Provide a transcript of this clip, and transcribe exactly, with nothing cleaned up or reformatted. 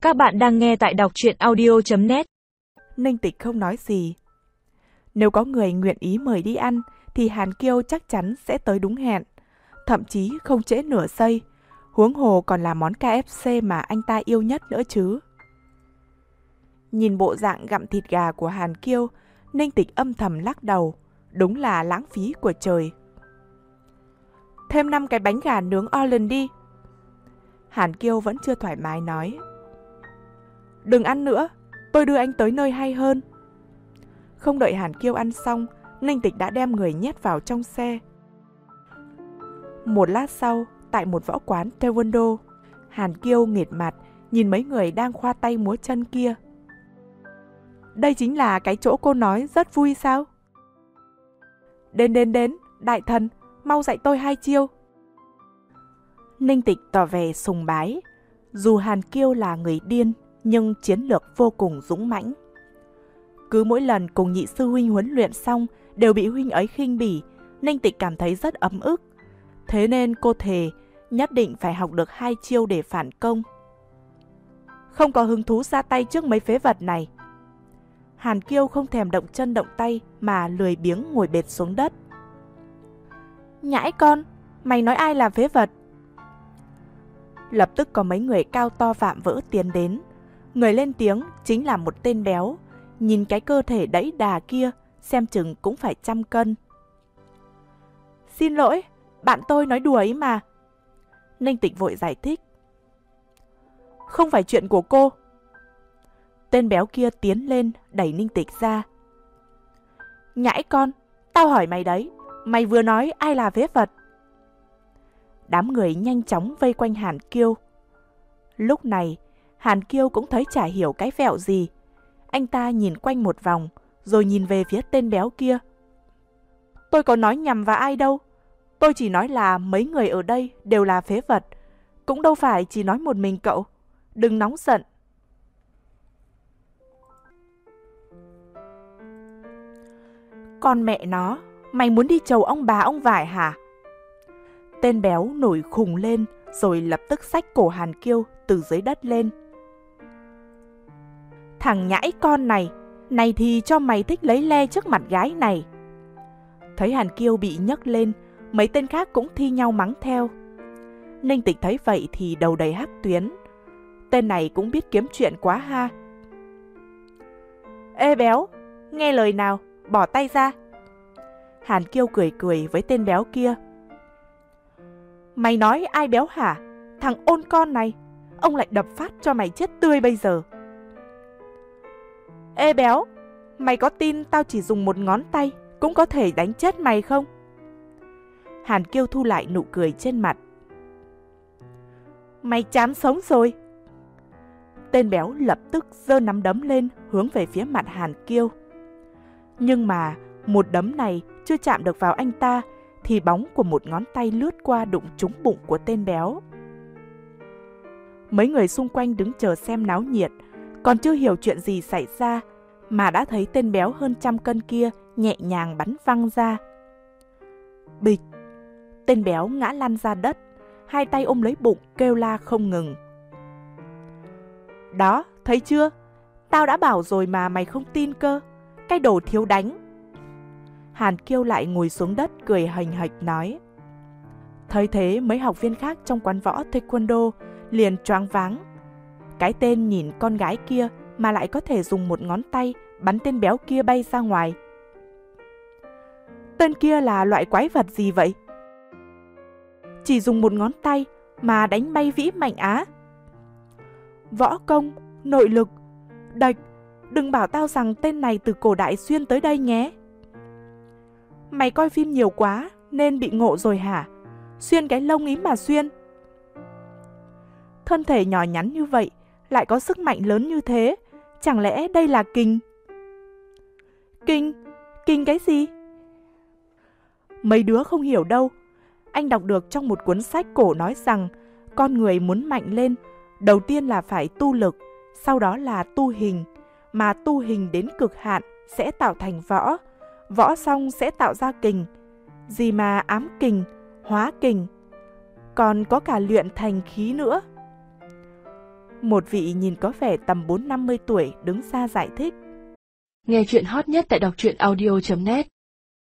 Các bạn đang nghe tại đọc truyện audio chấm net. Ninh Tịch không nói gì. Nếu có người nguyện ý mời đi ăn thì Hàn Kiêu chắc chắn sẽ tới đúng hẹn, thậm chí không trễ nửa giây, huống hồ còn là món ca ép xê mà anh ta yêu nhất nữa chứ. Nhìn bộ dạng gặm thịt gà của Hàn Kiêu, Ninh Tịch âm thầm lắc đầu, đúng là lãng phí của trời. Thêm năm cái bánh gà nướng Orlen đi. Hàn Kiêu vẫn chưa thoải mái nói. Đừng ăn nữa, tôi đưa anh tới nơi hay hơn. Không đợi Hàn Kiêu ăn xong, Ninh Tịch đã đem người nhét vào trong xe. Một lát sau, tại một võ quán Taekwondo, Hàn Kiêu nghệt mặt nhìn mấy người đang khoa tay múa chân kia. Đây chính là cái chỗ cô nói rất vui sao? Đến đến đến, đại thần, mau dạy tôi hai chiêu. Ninh Tịch tỏ vẻ sùng bái. Dù Hàn Kiêu là người điên, nhưng chiến lược vô cùng dũng mãnh. Cứ mỗi lần cùng nhị sư huynh huấn luyện xong đều bị huynh ấy khinh bỉ, Ninh Tịch cảm thấy rất ấm ức. Thế nên cô thề nhất định phải học được hai chiêu để phản công. Không có hứng thú ra tay trước mấy phế vật này. Hàn Kiêu không thèm động chân động tay mà lười biếng ngồi bệt xuống đất. Nhãi con, mày nói ai là phế vật? Lập tức có mấy người cao to vạm vỡ tiến đến. Người lên tiếng chính là một tên béo. Nhìn cái cơ thể đẫy đà kia, xem chừng cũng phải trăm cân. Xin lỗi, bạn tôi nói đùa ấy mà. Ninh Tịch vội giải thích. Không phải chuyện của cô. Tên béo kia tiến lên đẩy Ninh Tịch ra. Nhãi con, tao hỏi mày đấy, mày vừa nói ai là phế vật? Đám người nhanh chóng vây quanh Hàn Kiêu. Lúc này, Hàn Kiêu cũng thấy chả hiểu cái vẹo gì. Anh ta nhìn quanh một vòng, rồi nhìn về phía tên béo kia. Tôi có nói nhầm vào ai đâu. Tôi chỉ nói là mấy người ở đây đều là phế vật. Cũng đâu phải chỉ nói một mình cậu. Đừng nóng giận. Con mẹ nó, mày muốn đi chầu ông bà ông vải hả? Tên béo nổi khùng lên, rồi lập tức xách cổ Hàn Kiêu từ dưới đất lên. Thằng nhãi con này, này thì cho mày thích lấy le trước mặt gái này. Thấy Hàn Kiêu bị nhấc lên, mấy tên khác cũng thi nhau mắng theo. Ninh Tịch thấy vậy thì đầu đầy hắc tuyến. Tên này cũng biết kiếm chuyện quá ha. Ê béo, nghe lời nào, bỏ tay ra. Hàn Kiêu cười cười với tên béo kia. Mày nói ai béo hả? Thằng ôn con này, ông lại đập phát cho mày chết tươi bây giờ. Ê béo, mày có tin tao chỉ dùng một ngón tay cũng có thể đánh chết mày không? Hàn Kiêu thu lại nụ cười trên mặt. Mày chán sống rồi. Tên béo lập tức giơ nắm đấm lên hướng về phía mặt Hàn Kiêu. Nhưng mà một đấm này chưa chạm được vào anh ta thì bóng của một ngón tay lướt qua đụng trúng bụng của tên béo. Mấy người xung quanh đứng chờ xem náo nhiệt, còn chưa hiểu chuyện gì xảy ra mà đã thấy tên béo hơn trăm cân kia nhẹ nhàng bắn văng ra. Bịch! Tên béo ngã lăn ra đất, hai tay ôm lấy bụng kêu la không ngừng. Đó, thấy chưa? Tao đã bảo rồi mà mày không tin cơ. Cái đồ thiếu đánh. Hàn Kiêu lại ngồi xuống đất cười hềnh hệch nói. Thấy thế mấy học viên khác trong quán võ Taekwondo liền choáng váng. Cái tên nhìn con gái kia mà lại có thể dùng một ngón tay bắn tên béo kia bay ra ngoài. Tên kia là loại quái vật gì vậy? Chỉ dùng một ngón tay mà đánh bay Vĩ Mạnh Á. Võ công, nội lực, đạch, đừng bảo tao rằng tên này từ cổ đại xuyên tới đây nhé. Mày coi phim nhiều quá nên bị ngộ rồi hả? Xuyên cái lông ý mà xuyên. Thân thể nhỏ nhắn như vậy lại có sức mạnh lớn như thế, chẳng lẽ đây là kình? Kình? Kình cái gì? Mấy đứa không hiểu đâu. Anh đọc được trong một cuốn sách cổ nói rằng con người muốn mạnh lên, đầu tiên là phải tu lực, sau đó là tu hình, mà tu hình đến cực hạn sẽ tạo thành võ, võ xong sẽ tạo ra kình. Gì mà ám kình, hóa kình, còn có cả luyện thành khí nữa. Một vị nhìn có vẻ tầm bốn năm mươi tuổi đứng xa giải thích. Nghe chuyện hot nhất tại đọc truyện audio chấm net